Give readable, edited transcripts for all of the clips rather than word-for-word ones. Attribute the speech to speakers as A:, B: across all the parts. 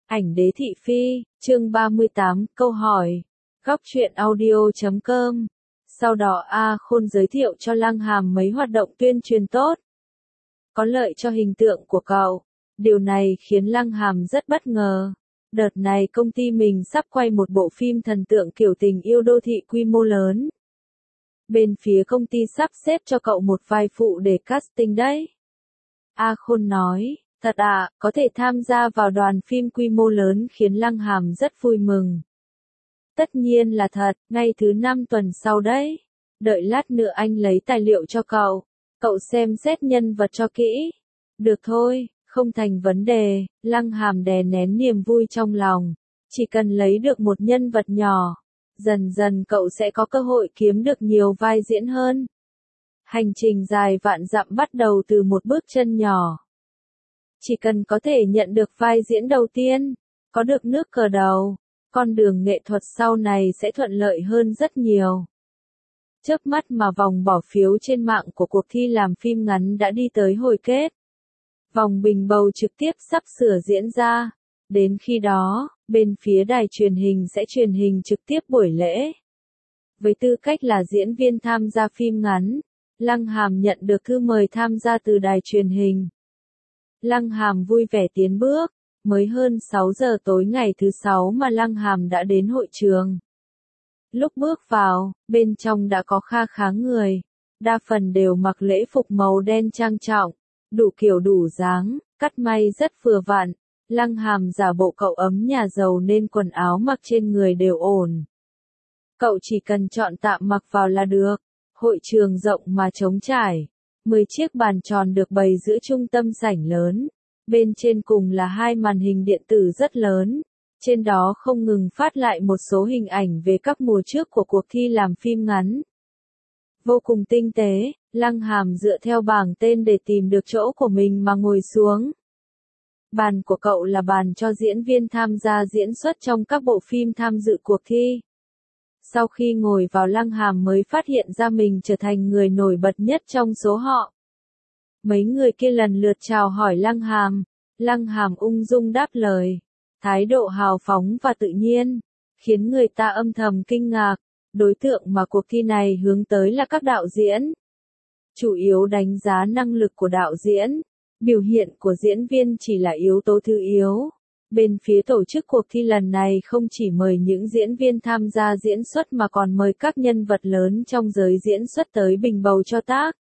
A: Ảnh đế thị phi, chương 38, câu hỏi. Góc truyện audio.com. Sau đó A Khôn giới thiệu cho Lăng Hàm mấy hoạt động tuyên truyền tốt, có lợi cho hình tượng của cậu. Điều này khiến Lăng Hàm rất bất ngờ. Đợt này công ty mình sắp quay một bộ phim thần tượng kiểu tình yêu đô thị quy mô lớn. Bên phía công ty sắp xếp cho cậu một vai phụ để casting đấy. A Khôn nói, thật à, có thể tham gia vào đoàn phim quy mô lớn khiến Lăng Hàm rất vui mừng. Tất nhiên là thật, ngay thứ 5 tuần sau đấy. Đợi lát nữa anh lấy tài liệu cho cậu. Cậu xem xét nhân vật cho kỹ. Được thôi, không thành vấn đề. Lăng Hàm đè nén niềm vui trong lòng. Chỉ cần lấy được một nhân vật nhỏ, dần dần cậu sẽ có cơ hội kiếm được nhiều vai diễn hơn. Hành trình dài vạn dặm bắt đầu từ một bước chân nhỏ. Chỉ cần có thể nhận được vai diễn đầu tiên, có được nước cờ đầu, con đường nghệ thuật sau này sẽ thuận lợi hơn rất nhiều. Chớp mắt mà vòng bỏ phiếu trên mạng của cuộc thi làm phim ngắn đã đi tới hồi kết. Vòng bình bầu trực tiếp sắp sửa diễn ra. Đến khi đó, bên phía đài truyền hình sẽ truyền hình trực tiếp buổi lễ. Với tư cách là diễn viên tham gia phim ngắn, Lăng Hàm nhận được thư mời tham gia từ đài truyền hình. Lăng Hàm vui vẻ tiến bước. Mới hơn 6 giờ tối ngày thứ 6 mà Lăng Hàm đã đến hội trường. Lúc bước vào, bên trong đã có kha khá người. Đa phần đều mặc lễ phục màu đen trang trọng, đủ kiểu đủ dáng, cắt may rất vừa vặn. Lăng Hàm giả bộ cậu ấm nhà giàu nên quần áo mặc trên người đều ổn. Cậu chỉ cần chọn tạm mặc vào là được. Hội trường rộng mà trống trải. 10 chiếc bàn tròn được bày giữa trung tâm sảnh lớn. Bên trên cùng là 2 màn hình điện tử rất lớn. Trên đó không ngừng phát lại một số hình ảnh về các mùa trước của cuộc thi làm phim ngắn. Vô cùng tinh tế, Lăng Hàm dựa theo bảng tên để tìm được chỗ của mình mà ngồi xuống. Bàn của cậu là bàn cho diễn viên tham gia diễn xuất trong các bộ phim tham dự cuộc thi. Sau khi ngồi vào Lăng Hàm mới phát hiện ra mình trở thành người nổi bật nhất trong số họ. Mấy người kia lần lượt chào hỏi Lăng Hàm ung dung đáp lời. Thái độ hào phóng và tự nhiên, khiến người ta âm thầm kinh ngạc. Đối tượng mà cuộc thi này hướng tới là các đạo diễn. Chủ yếu đánh giá năng lực của đạo diễn, biểu hiện của diễn viên chỉ là yếu tố thứ yếu. Bên phía tổ chức cuộc thi lần này không chỉ mời những diễn viên tham gia diễn xuất mà còn mời các nhân vật lớn trong giới diễn xuất tới bình bầu cho tác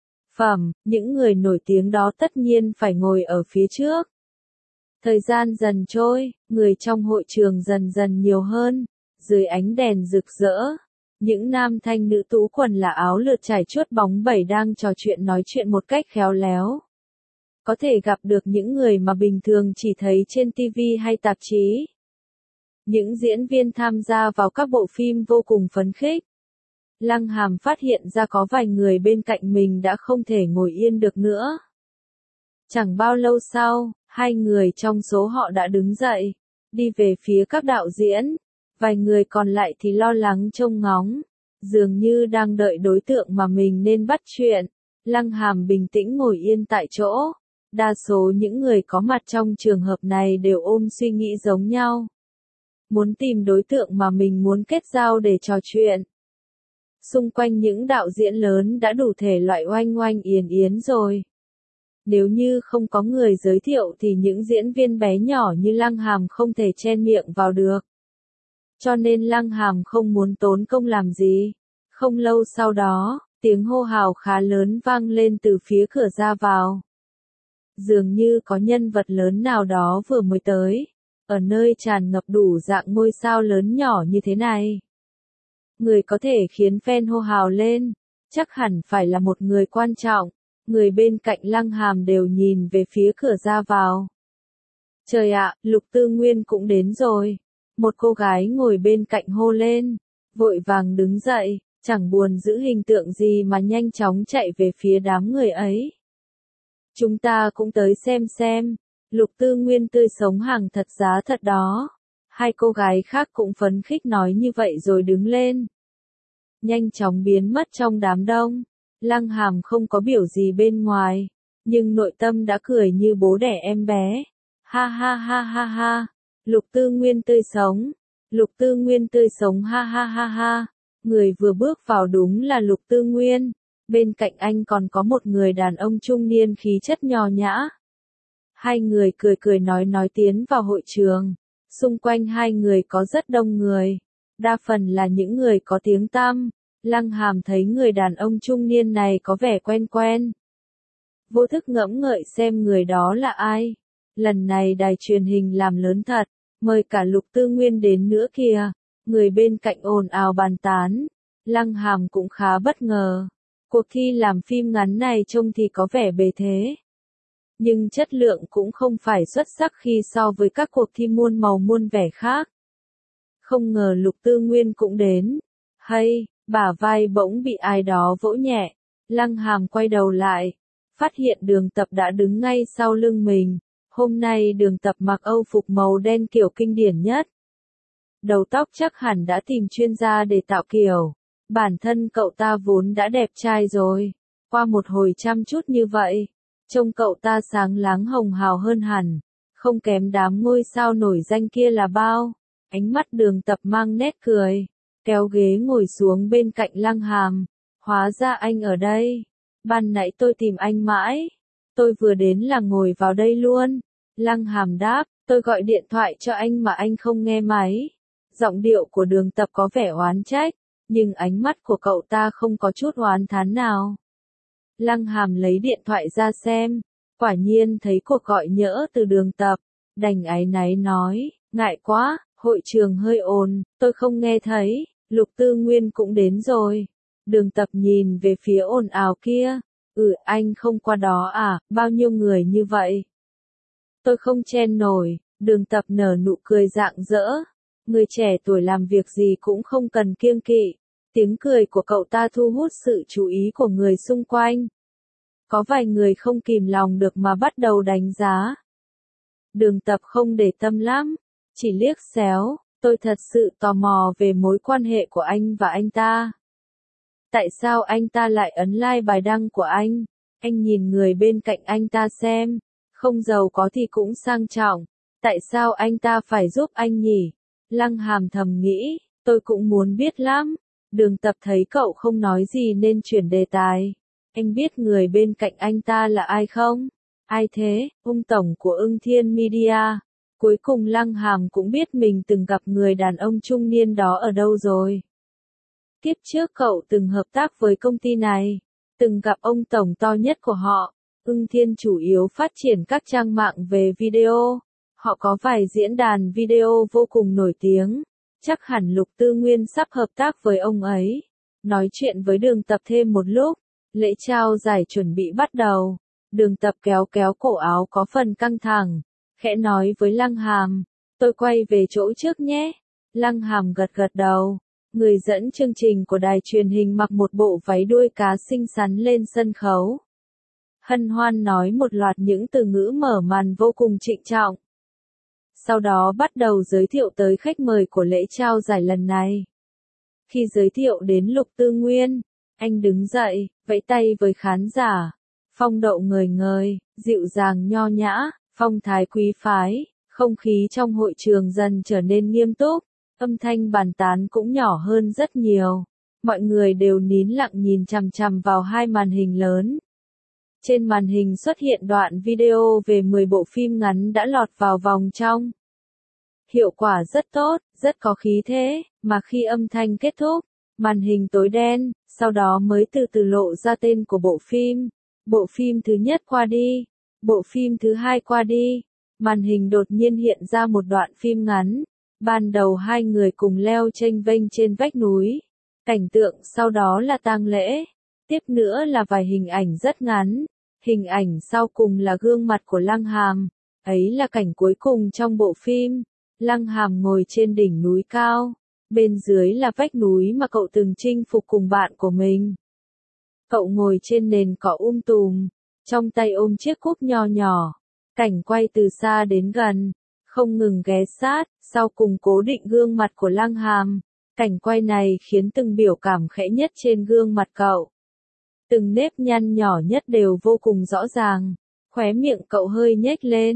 A: phẩm, những người nổi tiếng đó tất nhiên phải ngồi ở phía trước. Thời gian dần trôi, người trong hội trường dần dần nhiều hơn, dưới ánh đèn rực rỡ, những nam thanh nữ tú quần là áo lượt trải chuốt bóng bẩy đang trò chuyện nói chuyện một cách khéo léo. Có thể gặp được những người mà bình thường chỉ thấy trên TV hay tạp chí. Những diễn viên tham gia vào các bộ phim vô cùng phấn khích. Lăng Hàm phát hiện ra có vài người bên cạnh mình đã không thể ngồi yên được nữa. Chẳng bao lâu sau, 2 người trong số họ đã đứng dậy, đi về phía các đạo diễn. Vài người còn lại thì lo lắng trông ngóng, dường như đang đợi đối tượng mà mình nên bắt chuyện. Lăng Hàm bình tĩnh ngồi yên tại chỗ. Đa số những người có mặt trong trường hợp này đều ôm suy nghĩ giống nhau. Muốn tìm đối tượng mà mình muốn kết giao để trò chuyện. Xung quanh những đạo diễn lớn đã đủ thể loại oanh oanh yến yến rồi. Nếu như không có người giới thiệu thì những diễn viên bé nhỏ như Lăng Hàm không thể chen miệng vào được. Cho nên Lăng Hàm không muốn tốn công làm gì. Không lâu sau đó, tiếng hô hào khá lớn vang lên từ phía cửa ra vào. Dường như có nhân vật lớn nào đó vừa mới tới, ở nơi tràn ngập đủ dạng ngôi sao lớn nhỏ như thế này. Người có thể khiến fan hô hào lên, chắc hẳn phải là một người quan trọng. Người bên cạnh Lăng Hàm đều nhìn về phía cửa ra vào. Trời ạ, Lục Tư Nguyên cũng đến rồi. Một cô gái ngồi bên cạnh hô lên, vội vàng đứng dậy, chẳng buồn giữ hình tượng gì mà nhanh chóng chạy về phía đám người ấy. Chúng ta cũng tới xem. Lục Tư Nguyên tươi sống hàng thật giá thật đó. 2 cô gái khác cũng phấn khích nói như vậy rồi đứng lên. Nhanh chóng biến mất trong đám đông. Lăng Hàm không có biểu gì bên ngoài, nhưng nội tâm đã cười như bố đẻ em bé. Ha ha ha ha ha. Lục Tư Nguyên tươi sống. Lục Tư Nguyên tươi sống ha ha ha ha. Người vừa bước vào đúng là Lục Tư Nguyên. Bên cạnh anh còn có một người đàn ông trung niên khí chất nho nhã. Hai người cười cười nói tiến vào hội trường. Xung quanh hai người có rất đông người. Đa phần là những người có tiếng tăm. Lăng Hàm thấy người đàn ông trung niên này có vẻ quen quen. Vô thức ngẫm ngợi xem người đó là ai. Lần này đài truyền hình làm lớn thật, mời cả Lục Tư Nguyên đến nữa kìa. Người bên cạnh ồn ào bàn tán. Lăng Hàm cũng khá bất ngờ. Cuộc thi làm phim ngắn này trông thì có vẻ bề thế. Nhưng chất lượng cũng không phải xuất sắc khi so với các cuộc thi muôn màu muôn vẻ khác. Không ngờ Lục Tư Nguyên cũng đến. Hay, bả vai bỗng bị ai đó vỗ nhẹ. Lăng Hàm quay đầu lại. Phát hiện Đường Tập đã đứng ngay sau lưng mình. Hôm nay Đường Tập mặc âu phục màu đen kiểu kinh điển nhất. Đầu tóc chắc hẳn đã tìm chuyên gia để tạo kiểu. Bản thân cậu ta vốn đã đẹp trai rồi. Qua một hồi chăm chút như vậy, trông cậu ta sáng láng hồng hào hơn hẳn. Không kém đám ngôi sao nổi danh kia là bao. Ánh mắt Đường Tập mang nét cười. Kéo ghế ngồi xuống bên cạnh Lăng Hàm. Hóa ra anh ở đây. Ban nãy tôi tìm anh mãi. Tôi vừa đến là ngồi vào đây luôn. Lăng Hàm đáp, tôi gọi điện thoại cho anh mà anh không nghe máy. Giọng điệu của Đường Tập có vẻ oán trách, nhưng ánh mắt của cậu ta không có chút oán thán nào. Lăng Hàm lấy điện thoại ra xem, quả nhiên thấy cuộc gọi nhỡ từ Đường Tập, đành áy náy nói, ngại quá, hội trường hơi ồn, tôi không nghe thấy, Lục Tư Nguyên cũng đến rồi. Đường Tập nhìn về phía ồn ào kia, anh không qua đó à, bao nhiêu người như vậy? Tôi không chen nổi, Đường Tập nở nụ cười rạng rỡ. Người trẻ tuổi làm việc gì cũng không cần kiêng kỵ. Tiếng cười của cậu ta thu hút sự chú ý của người xung quanh. Có vài người không kìm lòng được mà bắt đầu đánh giá. Đường Tập không để tâm lắm, chỉ liếc xéo, tôi thật sự tò mò về mối quan hệ của anh và anh ta. Tại sao anh ta lại ấn like bài đăng của anh? Anh nhìn người bên cạnh anh ta xem, không giàu có thì cũng sang trọng. Tại sao anh ta phải giúp anh nhỉ? Lăng Hàm thầm nghĩ, tôi cũng muốn biết lắm. Đường Tập thấy cậu không nói gì nên chuyển đề tài. Anh biết người bên cạnh anh ta là ai không? Ai thế? Ông tổng của Ưng Thiên Media. Cuối cùng Lăng Hàm cũng biết mình từng gặp người đàn ông trung niên đó ở đâu rồi. Kiếp trước cậu từng hợp tác với công ty này, từng gặp ông tổng to nhất của họ. Ưng Thiên chủ yếu phát triển các trang mạng về video. Họ có vài diễn đàn video vô cùng nổi tiếng. Chắc hẳn Lục Tư Nguyên sắp hợp tác với ông ấy. Nói chuyện với Đường Tập thêm một lúc, lễ trao giải chuẩn bị bắt đầu. Đường Tập kéo cổ áo có phần căng thẳng, khẽ nói với Lăng Hàm, tôi quay về chỗ trước nhé. Lăng Hàm gật đầu. Người dẫn chương trình của đài truyền hình mặc một bộ váy đuôi cá xinh xắn lên sân khấu. Hân hoan nói một loạt những từ ngữ mở màn vô cùng trịnh trọng. Sau đó bắt đầu giới thiệu tới khách mời của lễ trao giải lần này. Khi giới thiệu đến Lục Tư Nguyên, anh đứng dậy, vẫy tay với khán giả. Phong độ ngời ngời, dịu dàng nho nhã, phong thái quý phái, không khí trong hội trường dần trở nên nghiêm túc, âm thanh bàn tán cũng nhỏ hơn rất nhiều. Mọi người đều nín lặng nhìn chằm chằm vào hai màn hình lớn. Trên màn hình xuất hiện đoạn video về 10 bộ phim ngắn đã lọt vào vòng trong. Hiệu quả rất tốt, rất có khí thế, mà khi âm thanh kết thúc, màn hình tối đen, sau đó mới từ từ lộ ra tên của bộ phim. Bộ phim thứ nhất qua đi, bộ phim thứ hai qua đi, màn hình đột nhiên hiện ra một đoạn phim ngắn. Ban đầu hai người cùng leo chênh vênh trên vách núi. Cảnh tượng sau đó là tang lễ. Tiếp nữa là vài hình ảnh rất ngắn. Hình ảnh sau cùng là gương mặt của Lăng Hàm. Ấy là cảnh cuối cùng trong bộ phim. Lăng Hàm ngồi trên đỉnh núi cao. Bên dưới là vách núi mà cậu từng chinh phục cùng bạn của mình. Cậu ngồi trên nền cỏ tùm, trong tay ôm chiếc cúp nho nhỏ. Cảnh quay từ xa đến gần, không ngừng ghé sát, sau cùng cố định gương mặt của Lăng Hàm. Cảnh quay này khiến từng biểu cảm khẽ nhất trên gương mặt cậu. Từng nếp nhăn nhỏ nhất đều vô cùng rõ ràng. Khóe miệng cậu hơi nhếch lên,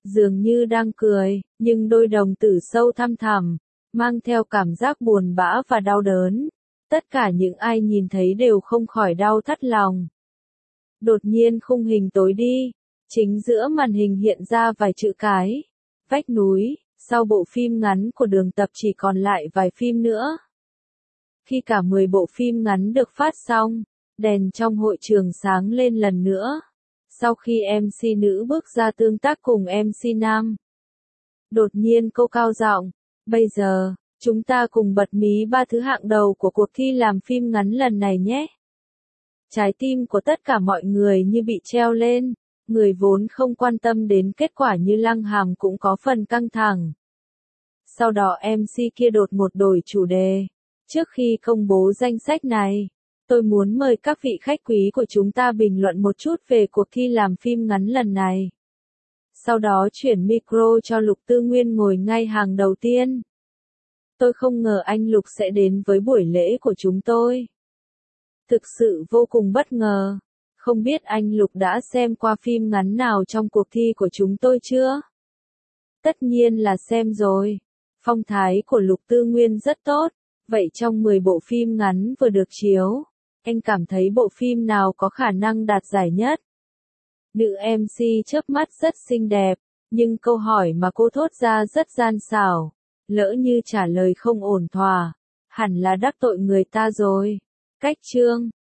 A: dường như đang cười, nhưng đôi đồng tử sâu thăm thẳm, mang theo cảm giác buồn bã và đau đớn. Tất cả những ai nhìn thấy đều không khỏi đau thắt lòng. Đột nhiên khung hình tối đi, chính giữa màn hình hiện ra vài chữ cái. Vách núi, sau bộ phim ngắn của Đường Tập chỉ còn lại vài phim nữa. Khi cả 10 bộ phim ngắn được phát xong, đèn trong hội trường sáng lên lần nữa. Sau khi MC nữ bước ra tương tác cùng MC nam, đột nhiên cô cao giọng, bây giờ, chúng ta cùng bật mí 3 thứ hạng đầu của cuộc thi làm phim ngắn lần này nhé. Trái tim của tất cả mọi người như bị treo lên, người vốn không quan tâm đến kết quả như Lăng Hàm cũng có phần căng thẳng. Sau đó MC kia đột ngột đổi chủ đề. Trước khi công bố danh sách này, tôi muốn mời các vị khách quý của chúng ta bình luận một chút về cuộc thi làm phim ngắn lần này. Sau đó chuyển micro cho Lục Tư Nguyên ngồi ngay hàng đầu tiên. Tôi không ngờ anh Lục sẽ đến với buổi lễ của chúng tôi. Thực sự vô cùng bất ngờ. Không biết anh Lục đã xem qua phim ngắn nào trong cuộc thi của chúng tôi chưa? Tất nhiên là xem rồi. Phong thái của Lục Tư Nguyên rất tốt. Vậy trong 10 bộ phim ngắn vừa được chiếu, anh cảm thấy bộ phim nào có khả năng đạt giải nhất? Nữ MC chớp mắt rất xinh đẹp, nhưng câu hỏi mà cô thốt ra rất gian xảo. Lỡ như trả lời không ổn thỏa, hẳn là đắc tội người ta rồi. Cách chương